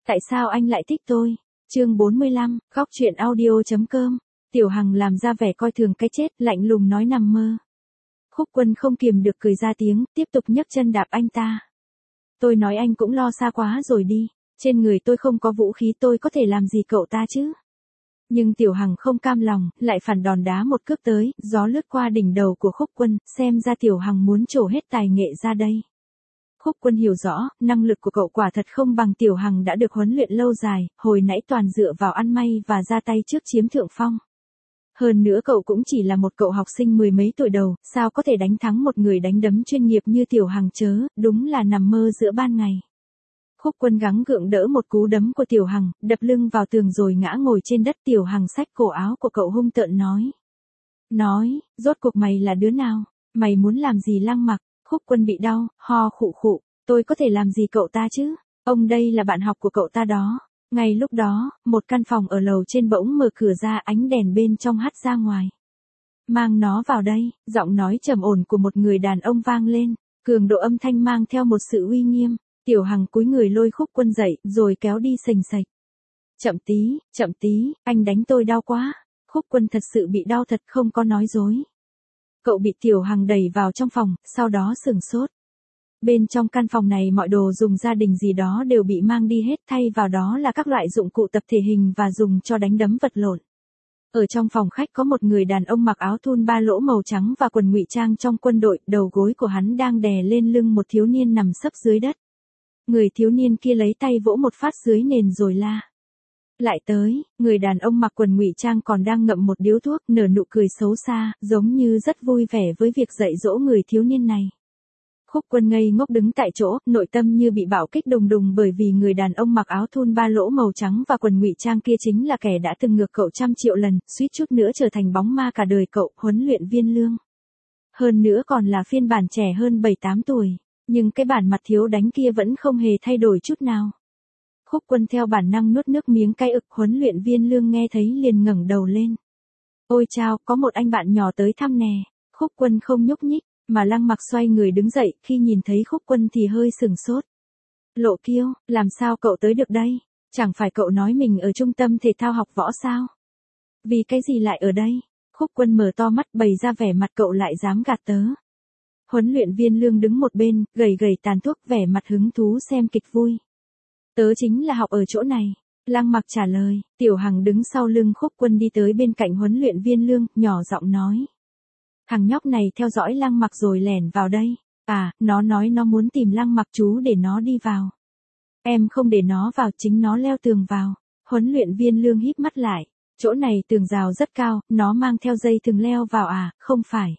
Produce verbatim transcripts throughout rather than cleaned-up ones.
Tại sao anh lại thích tôi? Chương bốn mươi lăm, khóc chuyện audio.com. Tiểu Hằng làm ra vẻ coi thường cái chết, lạnh lùng nói nằm mơ. Khúc Quân không kiềm được cười ra tiếng, tiếp tục nhấc chân đạp anh ta. Tôi nói anh cũng lo xa quá rồi đi, trên người tôi không có vũ khí, tôi có thể làm gì cậu ta chứ? Nhưng Tiểu Hằng không cam lòng, lại phản đòn đá một cước tới, gió lướt qua đỉnh đầu của Khúc Quân, xem ra Tiểu Hằng muốn trổ hết tài nghệ ra đây. Khúc Quân hiểu rõ, năng lực của cậu quả thật không bằng Tiểu Hằng đã được huấn luyện lâu dài, hồi nãy toàn dựa vào ăn may và ra tay trước chiếm thượng phong. Hơn nữa cậu cũng chỉ là một cậu học sinh mười mấy tuổi đầu, sao có thể đánh thắng một người đánh đấm chuyên nghiệp như Tiểu Hằng chớ, đúng là nằm mơ giữa ban ngày. Khúc Quân gắng gượng đỡ một cú đấm của Tiểu Hằng, đập lưng vào tường rồi ngã ngồi trên đất. Tiểu Hằng xách cổ áo của cậu hung tợn nói. Nói, rốt cuộc mày là đứa nào? Mày muốn làm gì Lăng Mặc? Khúc Quân bị đau, ho khụ khụ, tôi có thể làm gì cậu ta chứ? Ông đây là bạn học của cậu ta đó. Ngay lúc đó, một căn phòng ở lầu trên bỗng mở cửa ra, ánh đèn bên trong hắt ra ngoài. Mang nó vào đây, giọng nói trầm ổn của một người đàn ông vang lên, cường độ âm thanh mang theo một sự uy nghiêm. Tiểu Hằng cúi người lôi Khúc Quân dậy, rồi kéo đi sềnh sạch. Chậm tí, chậm tí, anh đánh tôi đau quá. Khúc Quân thật sự bị đau thật, không có nói dối. Cậu bị Tiểu Hằng đẩy vào trong phòng, sau đó sửng sốt. Bên trong căn phòng này mọi đồ dùng gia đình gì đó đều bị mang đi hết, thay vào đó là các loại dụng cụ tập thể hình và dùng cho đánh đấm vật lộn. Ở trong phòng khách có một người đàn ông mặc áo thun ba lỗ màu trắng và quần ngụy trang trong quân đội, đầu gối của hắn đang đè lên lưng một thiếu niên nằm sấp dưới đất. Người thiếu niên kia lấy tay vỗ một phát dưới nền rồi la. Lại tới, người đàn ông mặc quần ngụy trang còn đang ngậm một điếu thuốc, nở nụ cười xấu xa, giống như rất vui vẻ với việc dạy dỗ người thiếu niên này. Khúc Quân ngây ngốc đứng tại chỗ, nội tâm như bị bạo kích đùng đùng bởi vì người đàn ông mặc áo thun ba lỗ màu trắng và quần ngụy trang kia chính là kẻ đã từng ngược cậu trăm triệu lần, suýt chút nữa trở thành bóng ma cả đời cậu, huấn luyện viên Lương. Hơn nữa còn là phiên bản trẻ hơn bảy tám tuổi, nhưng cái bản mặt thiếu đánh kia vẫn không hề thay đổi chút nào. Khúc Quân theo bản năng nuốt nước miếng cay ực, huấn luyện viên Lương nghe thấy liền ngẩng đầu lên. Ôi chao, có một anh bạn nhỏ tới thăm nè. Khúc Quân không nhúc nhích, mà Lăng Mặc xoay người đứng dậy, khi nhìn thấy Khúc Quân thì hơi sửng sốt. Lộ Kiêu, làm sao cậu tới được đây? Chẳng phải cậu nói mình ở trung tâm thể thao học võ sao? Vì cái gì lại ở đây? Khúc Quân mở to mắt bày ra vẻ mặt cậu lại dám gạt tớ. Huấn luyện viên Lương đứng một bên, gầy gầy tàn thuốc, vẻ mặt hứng thú xem kịch vui. Tớ chính là học ở chỗ này. Lăng Mặc trả lời. Tiểu Hằng đứng sau lưng Khúc Quân đi tới bên cạnh huấn luyện viên Lương, nhỏ giọng nói. Thằng nhóc này theo dõi Lăng Mặc rồi lẻn vào đây. À, nó nói nó muốn tìm Lăng Mặc, chú để nó đi vào. Em không để nó vào, chính nó leo tường vào. Huấn luyện viên Lương híp mắt lại. Chỗ này tường rào rất cao, nó mang theo dây thừng leo vào à? Không phải.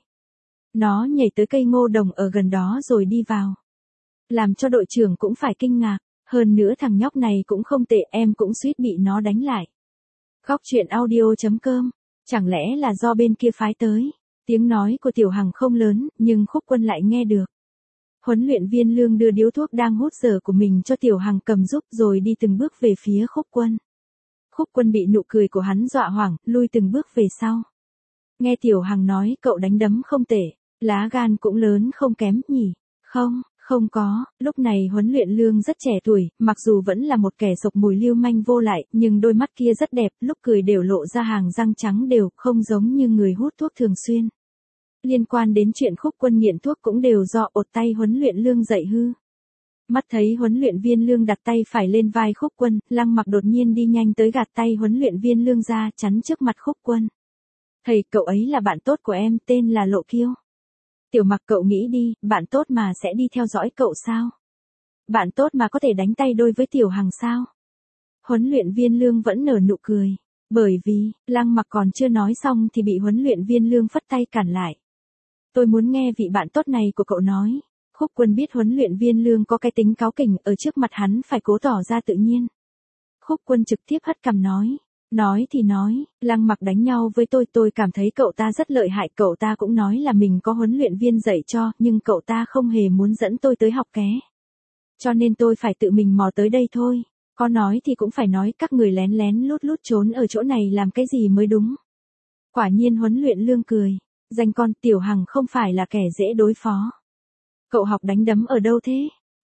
Nó nhảy tới cây ngô đồng ở gần đó rồi đi vào. Làm cho đội trưởng cũng phải kinh ngạc. Hơn nữa thằng nhóc này cũng không tệ, em cũng suýt bị nó đánh lại. Khóc chuyện audio.com. Chẳng lẽ là do bên kia phái tới? Tiếng nói của Tiểu Hằng không lớn, nhưng Khúc Quân lại nghe được. Huấn luyện viên Lương đưa điếu thuốc đang hút dở của mình cho Tiểu Hằng cầm giúp rồi đi từng bước về phía Khúc Quân. Khúc Quân bị nụ cười của hắn dọa hoảng, lui từng bước về sau. Nghe Tiểu Hằng nói cậu đánh đấm không tệ, lá gan cũng lớn không kém nhỉ? Không, không có. Lúc này huấn luyện Lương rất trẻ tuổi, mặc dù vẫn là một kẻ sộc mùi lưu manh vô lại, nhưng đôi mắt kia rất đẹp, lúc cười đều lộ ra hàng răng trắng đều, không giống như người hút thuốc thường xuyên. Liên quan đến chuyện Khúc Quân nghiện thuốc cũng đều do ột tay huấn luyện Lương dạy hư. Mắt thấy huấn luyện viên Lương đặt tay phải lên vai Khúc Quân, Lăng Mặc đột nhiên đi nhanh tới gạt tay huấn luyện viên Lương ra, chắn trước mặt Khúc Quân. Thầy, cậu ấy là bạn tốt của em, tên là Lộ Kiêu. Tiểu Mặc, cậu nghĩ đi, bạn tốt mà sẽ đi theo dõi cậu sao? Bạn tốt mà có thể đánh tay đôi với Tiểu Hằng sao? Huấn luyện viên Lương vẫn nở nụ cười. Bởi vì, Lăng Mặc còn chưa nói xong thì bị huấn luyện viên Lương phất tay cản lại. Tôi muốn nghe vị bạn tốt này của cậu nói. Khúc Quân biết huấn luyện viên Lương có cái tính cáu kỉnh, ở trước mặt hắn phải cố tỏ ra tự nhiên. Khúc Quân trực tiếp hất cằm nói. Nói thì nói, Lăng Mặc đánh nhau với tôi, tôi cảm thấy cậu ta rất lợi hại, cậu ta cũng nói là mình có huấn luyện viên dạy cho, nhưng cậu ta không hề muốn dẫn tôi tới học ké. Cho nên tôi phải tự mình mò tới đây thôi. Có nói thì cũng phải nói, các người lén lén lút lút trốn ở chỗ này làm cái gì mới đúng. Quả nhiên huấn luyện Lương cười. Danh con, Tiểu Hằng không phải là kẻ dễ đối phó. Cậu học đánh đấm ở đâu thế?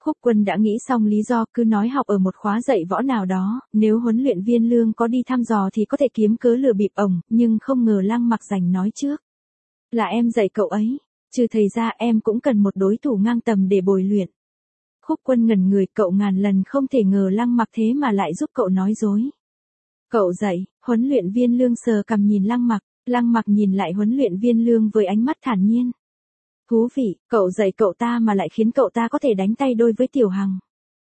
Khúc Quân đã nghĩ xong lý do, cứ nói học ở một khóa dạy võ nào đó, nếu huấn luyện viên Lương có đi thăm dò thì có thể kiếm cớ lừa bịp ổng, nhưng không ngờ Lăng Mặc Rành nói trước. Là em dạy cậu ấy, trừ thầy ra em cũng cần một đối thủ ngang tầm để bồi luyện. Khúc Quân ngẩn người, cậu ngàn lần không thể ngờ Lăng Mặc thế mà lại giúp cậu nói dối. Cậu dạy, huấn luyện viên Lương sờ cằm nhìn Lăng Mặc, Lăng Mặc nhìn lại huấn luyện viên Lương với ánh mắt thản nhiên. Thú vị, cậu dạy cậu ta mà lại khiến cậu ta có thể đánh tay đôi với Tiểu Hằng.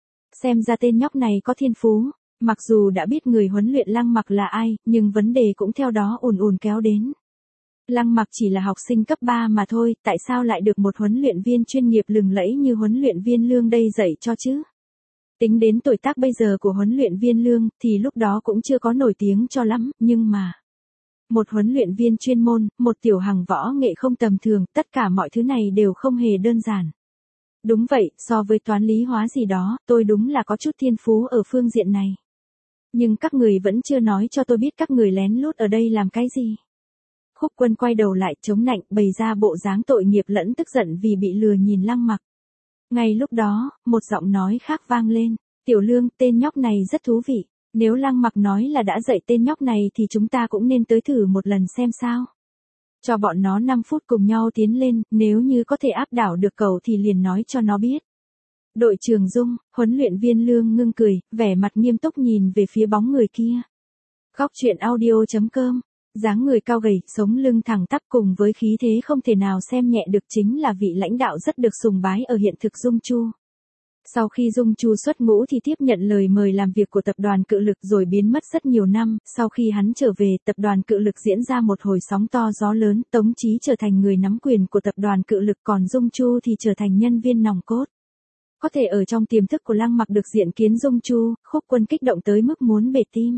Xem ra tên nhóc này có thiên phú, mặc dù đã biết người huấn luyện Lăng Mặc là ai, nhưng vấn đề cũng theo đó ùn ùn kéo đến. Lăng Mặc chỉ là học sinh cấp ba mà thôi, tại sao lại được một huấn luyện viên chuyên nghiệp lừng lẫy như huấn luyện viên Lương đây dạy cho chứ? Tính đến tuổi tác bây giờ của huấn luyện viên Lương, thì lúc đó cũng chưa có nổi tiếng cho lắm, nhưng mà... Một huấn luyện viên chuyên môn, một Tiểu Hằng võ nghệ không tầm thường, tất cả mọi thứ này đều không hề đơn giản. Đúng vậy, so với toán lý hóa gì đó, tôi đúng là có chút thiên phú ở phương diện này. Nhưng các người vẫn chưa nói cho tôi biết các người lén lút ở đây làm cái gì. Khúc Quân quay đầu lại chống nạnh, bày ra bộ dáng tội nghiệp lẫn tức giận vì bị lừa nhìn Lăng Mặc. Ngay lúc đó, một giọng nói khác vang lên. Tiểu Lương, tên nhóc này rất thú vị. Nếu Lăng Mặc nói là đã dạy tên nhóc này thì chúng ta cũng nên tới thử một lần xem sao. Cho bọn nó năm phút cùng nhau tiến lên, nếu như có thể áp đảo được cậu thì liền nói cho nó biết. Đội trưởng Dung, huấn luyện viên Lương ngưng cười, vẻ mặt nghiêm túc nhìn về phía bóng người kia. Góc truyện audio chấm com, dáng người cao gầy, sống lưng thẳng tắp cùng với khí thế không thể nào xem nhẹ được chính là vị lãnh đạo rất được sùng bái ở hiện thực Dung Chu. Sau khi Dung Chu xuất ngũ thì tiếp nhận lời mời làm việc của tập đoàn Cự Lực rồi biến mất rất nhiều năm, sau khi hắn trở về, tập đoàn Cự Lực diễn ra một hồi sóng to gió lớn, Tống Chí trở thành người nắm quyền của tập đoàn Cự Lực còn Dung Chu thì trở thành nhân viên nòng cốt. Có thể ở trong tiềm thức của Lăng Mặc được diện kiến Dung Chu, Khúc Quân kích động tới mức muốn bể tim.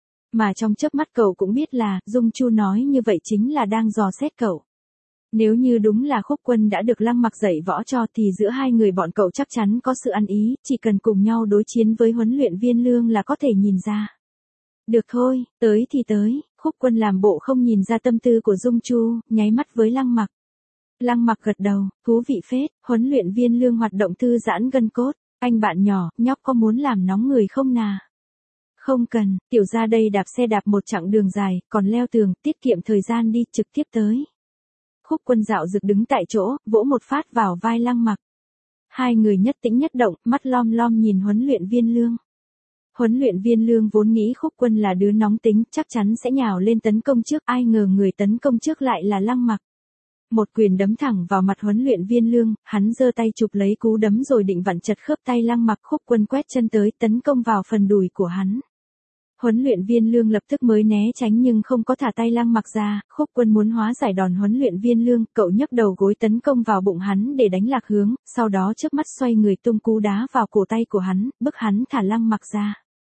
Mà trong chớp mắt cậu cũng biết là, Dung Chu nói như vậy chính là đang dò xét cậu. Nếu như đúng là Khúc Quân đã được Lăng Mặc dạy võ cho thì giữa hai người bọn cậu chắc chắn có sự ăn ý, chỉ cần cùng nhau đối chiến với huấn luyện viên Lương là có thể nhìn ra. Được thôi, tới thì tới, Khúc Quân làm bộ không nhìn ra tâm tư của Dung Chu, nháy mắt với Lăng Mặc. Lăng Mặc gật đầu, thú vị phết, huấn luyện viên Lương hoạt động thư giãn gân cốt, anh bạn nhỏ, nhóc có muốn làm nóng người không nà? Không cần, tiểu ra đây đạp xe đạp một chặng đường dài, còn leo tường, tiết kiệm thời gian đi, trực tiếp tới. Khúc Quân dạo dực đứng tại chỗ, vỗ một phát vào vai Lăng Mặc. Hai người nhất tĩnh nhất động, mắt lom lom nhìn huấn luyện viên Lương. Huấn luyện viên Lương vốn nghĩ Khúc Quân là đứa nóng tính, chắc chắn sẽ nhào lên tấn công trước, ai ngờ người tấn công trước lại là Lăng Mặc. Một quyền đấm thẳng vào mặt huấn luyện viên Lương, hắn giơ tay chụp lấy cú đấm rồi định vặn chật khớp tay Lăng Mặc. Khúc Quân quét chân tới tấn công vào phần đùi của hắn. Huấn luyện viên Lương lập tức mới né tránh nhưng không có thả tay Lăng Mặc ra, Khúc Quân muốn hóa giải đòn huấn luyện viên Lương, cậu nhấc đầu gối tấn công vào bụng hắn để đánh lạc hướng, sau đó chớp mắt xoay người tung cú đá vào cổ tay của hắn, bức hắn thả Lăng Mặc ra.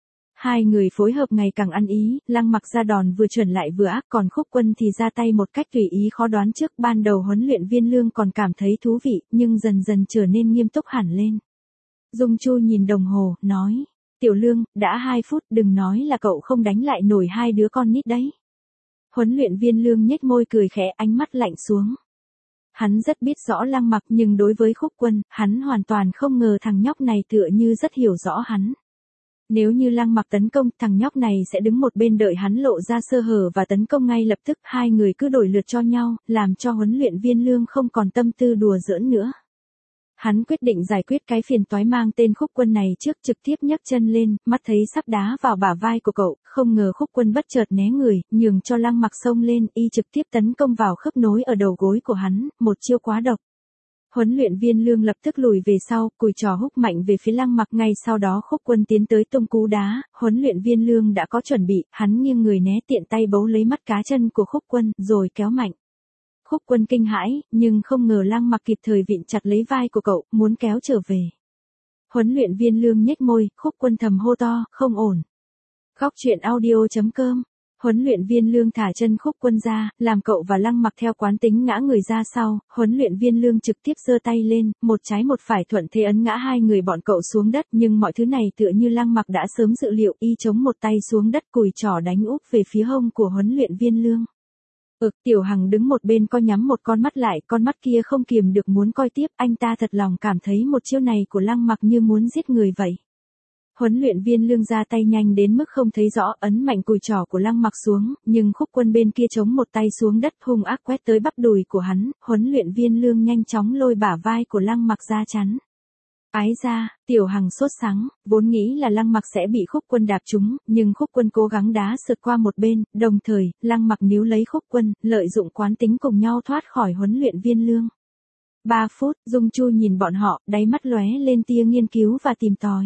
Hai người phối hợp ngày càng ăn ý, Lăng Mặc ra đòn vừa chuẩn lại vừa ác, còn Khúc Quân thì ra tay một cách tùy ý khó đoán trước. Ban đầu huấn luyện viên Lương còn cảm thấy thú vị, nhưng dần dần trở nên nghiêm túc hẳn lên. Dung Chu nhìn đồng hồ, nói. Tiểu Lương, đã hai phút, đừng nói là cậu không đánh lại nổi hai đứa con nít đấy. Huấn luyện viên Lương nhếch môi cười khẽ, ánh mắt lạnh xuống. Hắn rất biết rõ Lăng Mặc nhưng đối với Khúc Quân, hắn hoàn toàn không ngờ thằng nhóc này tựa như rất hiểu rõ hắn. Nếu như Lăng Mặc tấn công, thằng nhóc này sẽ đứng một bên đợi hắn lộ ra sơ hở và tấn công ngay lập tức, hai người cứ đổi lượt cho nhau, làm cho huấn luyện viên Lương không còn tâm tư đùa giỡn nữa. Hắn quyết định giải quyết cái phiền toái mang tên Khúc Quân này trước, trực tiếp nhấc chân lên, mắt thấy sắp đá vào bả vai của cậu, không ngờ Khúc Quân bất chợt né người, nhường cho Lăng Mặc xông lên, y trực tiếp tấn công vào khớp nối ở đầu gối của hắn, một chiêu quá độc. Huấn luyện viên Lương lập tức lùi về sau, cùi trò húc mạnh về phía Lăng Mặc, ngay sau đó Khúc Quân tiến tới tung cú đá, huấn luyện viên Lương đã có chuẩn bị, hắn nghiêng người né tiện tay bấu lấy mắt cá chân của Khúc Quân, rồi kéo mạnh. Khúc Quân kinh hãi, nhưng không ngờ Lăng Mặc kịp thời vịn chặt lấy vai của cậu, muốn kéo trở về. Huấn luyện viên Lương nhếch môi, Khúc Quân thầm hô to, không ổn. Góc truyện audio chấm com. Huấn luyện viên Lương thả chân Khúc Quân ra, làm cậu và Lăng Mặc theo quán tính ngã người ra sau, huấn luyện viên Lương trực tiếp giơ tay lên, một trái một phải thuận thế ấn ngã hai người bọn cậu xuống đất, nhưng mọi thứ này tựa như Lăng Mặc đã sớm dự liệu, y chống một tay xuống đất cùi trỏ đánh úp về phía hông của huấn luyện viên Lương. Ừ, Tiểu Hằng đứng một bên coi nhắm một con mắt lại, con mắt kia không kiềm được muốn coi tiếp, anh ta thật lòng cảm thấy một chiêu này của Lăng Mặc như muốn giết người vậy. Huấn luyện viên Lương ra tay nhanh đến mức không thấy rõ, ấn mạnh cùi trỏ của Lăng Mặc xuống, nhưng Khúc Quân bên kia chống một tay xuống đất hung ác quét tới bắp đùi của hắn, huấn luyện viên Lương nhanh chóng lôi bả vai của Lăng Mặc ra chắn. Ái ra, Tiểu Hằng sốt sắng, vốn nghĩ là Lăng Mặc sẽ bị Khúc Quân đạp trúng, nhưng Khúc Quân cố gắng đá sượt qua một bên, đồng thời, Lăng Mặc níu lấy Khúc Quân, lợi dụng quán tính cùng nhau thoát khỏi huấn luyện viên Lương. Ba phút, Dung Chu nhìn bọn họ, đáy mắt lóe lên tia nghiên cứu và tìm tòi.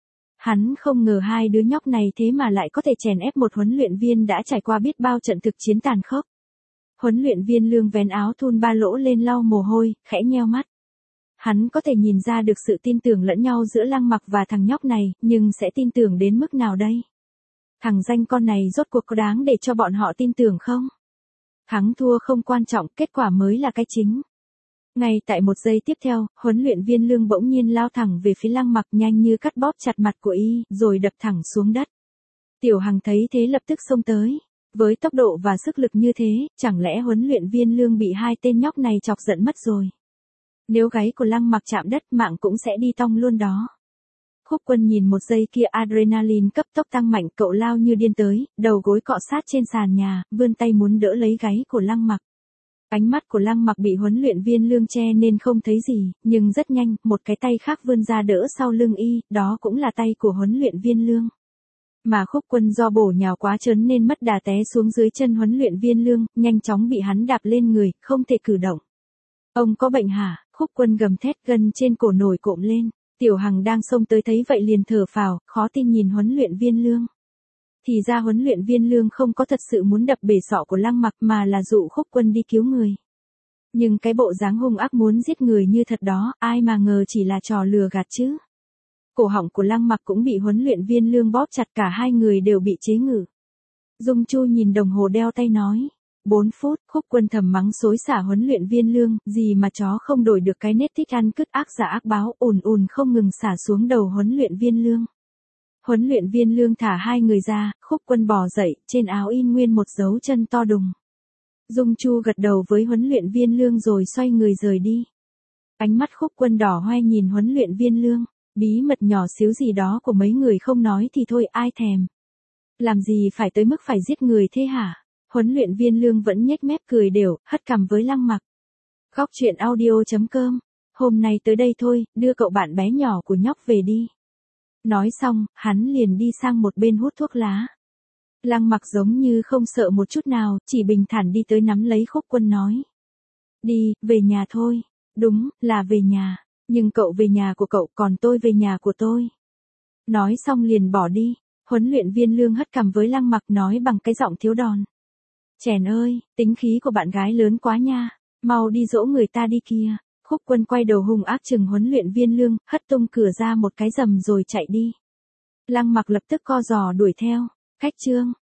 Hắn không ngờ hai đứa nhóc này thế mà lại có thể chèn ép một huấn luyện viên đã trải qua biết bao trận thực chiến tàn khốc. Huấn luyện viên Lương vén áo thun ba lỗ lên lau mồ hôi, khẽ nheo mắt. Hắn có thể nhìn ra được sự tin tưởng lẫn nhau giữa Lăng Mặc và thằng nhóc này, nhưng sẽ tin tưởng đến mức nào đây? Thằng danh con này rốt cuộc có đáng để cho bọn họ tin tưởng không? Thắng thua không quan trọng, kết quả mới là cái chính. Ngay tại một giây tiếp theo, huấn luyện viên Lương bỗng nhiên lao thẳng về phía Lăng Mặc nhanh như cắt bóp chặt mặt của y, rồi đập thẳng xuống đất. Tiểu Hằng thấy thế lập tức xông tới. Với tốc độ và sức lực như thế, chẳng lẽ huấn luyện viên Lương bị hai tên nhóc này chọc giận mất rồi? Nếu gáy của Lăng Mặc chạm đất mạng cũng sẽ đi tong luôn đó. Khúc Quân nhìn một giây kia adrenaline cấp tốc tăng mạnh, cậu lao như điên tới, đầu gối cọ sát trên sàn nhà, vươn tay muốn đỡ lấy gáy của Lăng Mặc. Ánh mắt của Lăng Mặc bị huấn luyện viên Lương che nên không thấy gì, nhưng rất nhanh, một cái tay khác vươn ra đỡ sau lưng y, đó cũng là tay của huấn luyện viên Lương. Mà Khúc Quân do bổ nhào quá trớn nên mất đà té xuống dưới chân huấn luyện viên Lương, nhanh chóng bị hắn đạp lên người, không thể cử động. Ông có bệnh hả? Khúc Quân gầm thét, gân trên cổ nổi cộm lên. Tiểu Hằng đang xông tới thấy vậy liền thở phào, khó tin nhìn huấn luyện viên Lương. Thì ra huấn luyện viên Lương không có thật sự muốn đập bể sọ của Lăng Mặc mà là dụ Khúc Quân đi cứu người. Nhưng cái bộ dáng hung ác muốn giết người như thật đó, ai mà ngờ chỉ là trò lừa gạt chứ. Cổ họng của Lăng Mặc cũng bị huấn luyện viên Lương bóp chặt, cả hai người đều bị chế ngự. Dung Chu nhìn đồng hồ đeo tay nói. Bốn phút, Khúc Quân thầm mắng xối xả huấn luyện viên Lương, gì mà chó không đổi được cái nết thích ăn cứt ác giả ác báo, ùn ùn không ngừng xả xuống đầu huấn luyện viên Lương. Huấn luyện viên Lương thả hai người ra, Khúc Quân bò dậy, trên áo in nguyên một dấu chân to đùng. Dung Chu gật đầu với huấn luyện viên Lương rồi xoay người rời đi. Ánh mắt Khúc Quân đỏ hoe nhìn huấn luyện viên Lương, bí mật nhỏ xíu gì đó của mấy người không nói thì thôi ai thèm. Làm gì phải tới mức phải giết người thế hả? Huấn luyện viên Lương vẫn nhếch mép cười đều, hất cằm với Lăng Mặc. Góc truyện audio chấm com. Hôm nay tới đây thôi, đưa cậu bạn bé nhỏ của nhóc về đi. Nói xong, hắn liền đi sang một bên hút thuốc lá. Lăng Mặc giống như không sợ một chút nào, chỉ bình thản đi tới nắm lấy Khúc Quân nói. Đi, về nhà thôi. Đúng, là về nhà. Nhưng cậu về nhà của cậu, còn tôi về nhà của tôi. Nói xong liền bỏ đi. Huấn luyện viên Lương hất cằm với Lăng Mặc nói bằng cái giọng thiếu đòn. Chèn ơi, tính khí của bạn gái lớn quá nha. Mau đi dỗ người ta đi kia. Khúc Quân quay đầu hung ác chừng huấn luyện viên Lương, hất tung cửa ra một cái rầm rồi chạy đi. Lăng Mặc lập tức co giò đuổi theo. Cách chương.